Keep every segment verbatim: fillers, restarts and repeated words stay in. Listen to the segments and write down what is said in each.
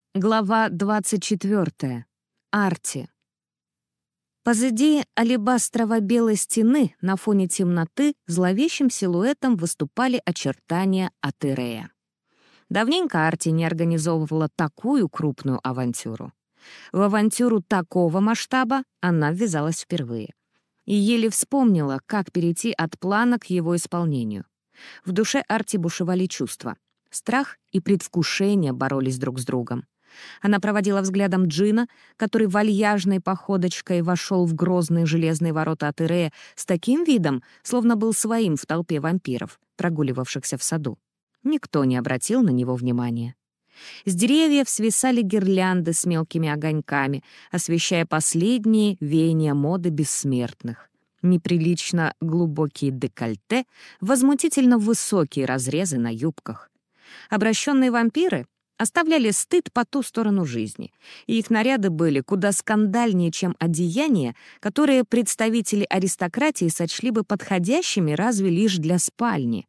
Глава двадцать четвёртая. Арти. Позади алебастрово-белой стены на фоне темноты зловещим силуэтом выступали очертания Атерея. Давненько Арти не организовывала такую крупную авантюру. В авантюру такого масштаба она ввязалась впервые. И еле вспомнила, как перейти от плана к его исполнению. В душе Арти бушевали чувства. Страх и предвкушение боролись друг с другом. Она проводила взглядом Джина, который вальяжной походочкой вошел в грозные железные ворота Атерея с таким видом, словно был своим в толпе вампиров, прогуливавшихся в саду. Никто не обратил на него внимания. С деревьев свисали гирлянды с мелкими огоньками, освещая последние веяния моды бессмертных. Неприлично глубокие декольте, возмутительно высокие разрезы на юбках. Обращенные вампиры оставляли стыд по ту сторону жизни, и их наряды были куда скандальнее, чем одеяния, которые представители аристократии сочли бы подходящими разве лишь для спальни.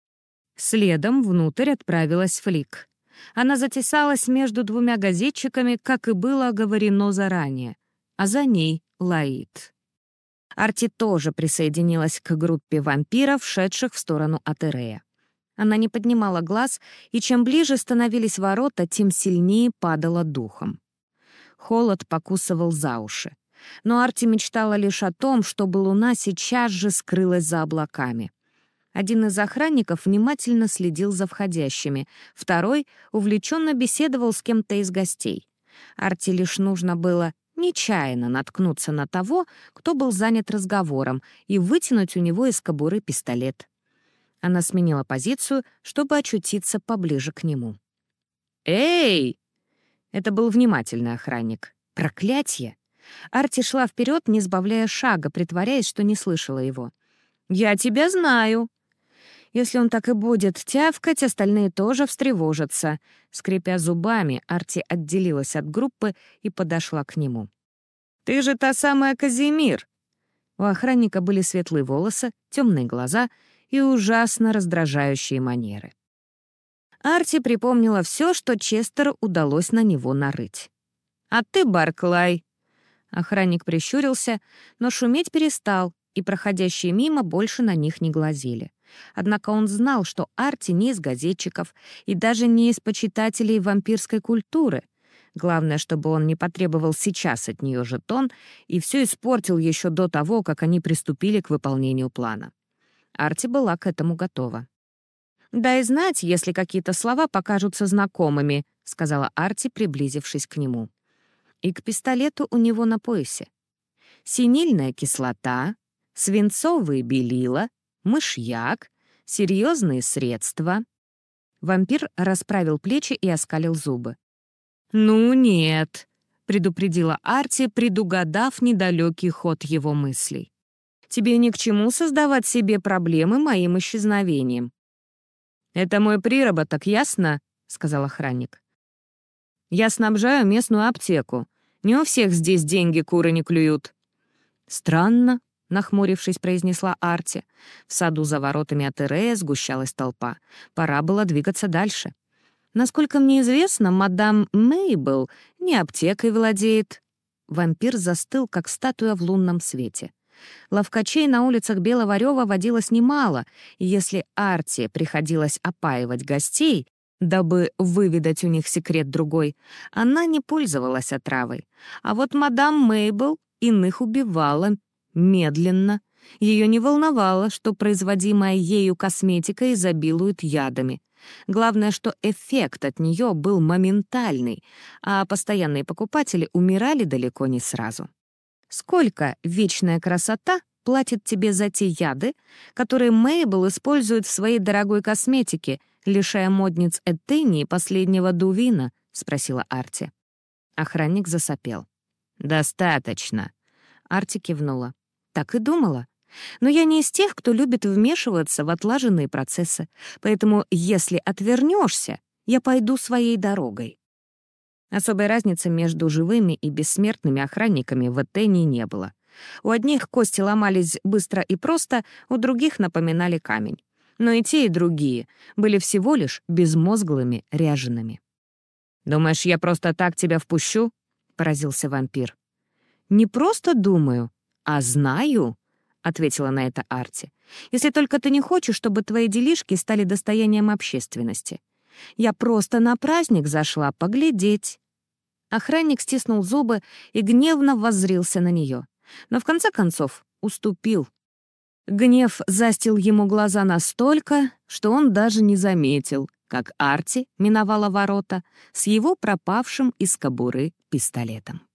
Следом внутрь отправилась Флик. Она затесалась между двумя газетчиками, как и было оговорено заранее, а за ней — Лаид. Арти тоже присоединилась к группе вампиров, шедших в сторону Атерея. Она не поднимала глаз, и чем ближе становились ворота, тем сильнее падала духом. Холод покусывал за уши. Но Арти мечтала лишь о том, чтобы луна сейчас же скрылась за облаками. Один из охранников внимательно следил за входящими, второй увлеченно беседовал с кем-то из гостей. Арти лишь нужно было нечаянно наткнуться на того, кто был занят разговором, и вытянуть у него из кобуры пистолет. Она сменила позицию, чтобы очутиться поближе к нему. «Эй!» Это был внимательный охранник. Проклятье! Арти шла вперед, не сбавляя шага, притворяясь, что не слышала его. «Я тебя знаю!» Если он так и будет тявкать, остальные тоже встревожатся. Скрипя зубами, Арти отделилась от группы и подошла к нему. «Ты же та самая Казимир!» У охранника были светлые волосы, темные глаза и ужасно раздражающие манеры. Арти припомнила все, что Честеру удалось на него нарыть. «А ты, Барклай!» Охранник прищурился, но шуметь перестал, и проходящие мимо больше на них не глазели. Однако он знал, что Арти не из газетчиков и даже не из почитателей вампирской культуры. Главное, чтобы он не потребовал сейчас от нее жетон и все испортил еще до того, как они приступили к выполнению плана. Арти была к этому готова. «Дай знать, если какие-то слова покажутся знакомыми», — сказала Арти, приблизившись к нему. И к пистолету у него на поясе. Синильная кислота, свинцовые белила, мышьяк, серьезные средства. Вампир расправил плечи и оскалил зубы. «Ну нет», — предупредила Арти, предугадав недалекий ход его мыслей. «Тебе ни к чему создавать себе проблемы моим исчезновением». «Это мой приработок, ясно?» — сказал охранник. «Я снабжаю местную аптеку. Не у всех здесь деньги куры не клюют». «Странно», — нахмурившись, произнесла Арти. В саду за воротами Атерея сгущалась толпа. Пора было двигаться дальше. «Насколько мне известно, мадам Мейбл не аптекой владеет». Вампир застыл, как статуя в лунном свете. Ловкачей на улицах Белого Рёва водилось немало, и если Арти приходилось опаивать гостей, дабы выведать у них секрет другой, она не пользовалась отравой. А вот мадам Мейбл иных убивала медленно. Ее не волновало, что производимая ею косметика изобилует ядами. Главное, что эффект от нее был моментальный, а постоянные покупатели умирали далеко не сразу. Сколько вечная красота платит тебе за те яды, которые Мейбл использует в своей дорогой косметике, лишая модниц Этении последнего дувина? — спросила Арти. Охранник засопел. «Достаточно». Арти кивнула. «Так и думала. Но я не из тех, кто любит вмешиваться в отлаженные процессы, поэтому если отвернешься, я пойду своей дорогой». Особой разницы между живыми и бессмертными охранниками в Этении не было. У одних кости ломались быстро и просто, у других напоминали камень. Но и те, и другие были всего лишь безмозглыми ряжеными. «Думаешь, я просто так тебя впущу?» — поразился вампир. «Не просто думаю, а знаю», — ответила на это Арти. «Если только ты не хочешь, чтобы твои делишки стали достоянием общественности. Я просто на праздник зашла поглядеть». Охранник стиснул зубы и гневно воззрился на нее, но в конце концов уступил. Гнев застил ему глаза настолько, что он даже не заметил, как Арти миновала ворота с его пропавшим из кобуры пистолетом.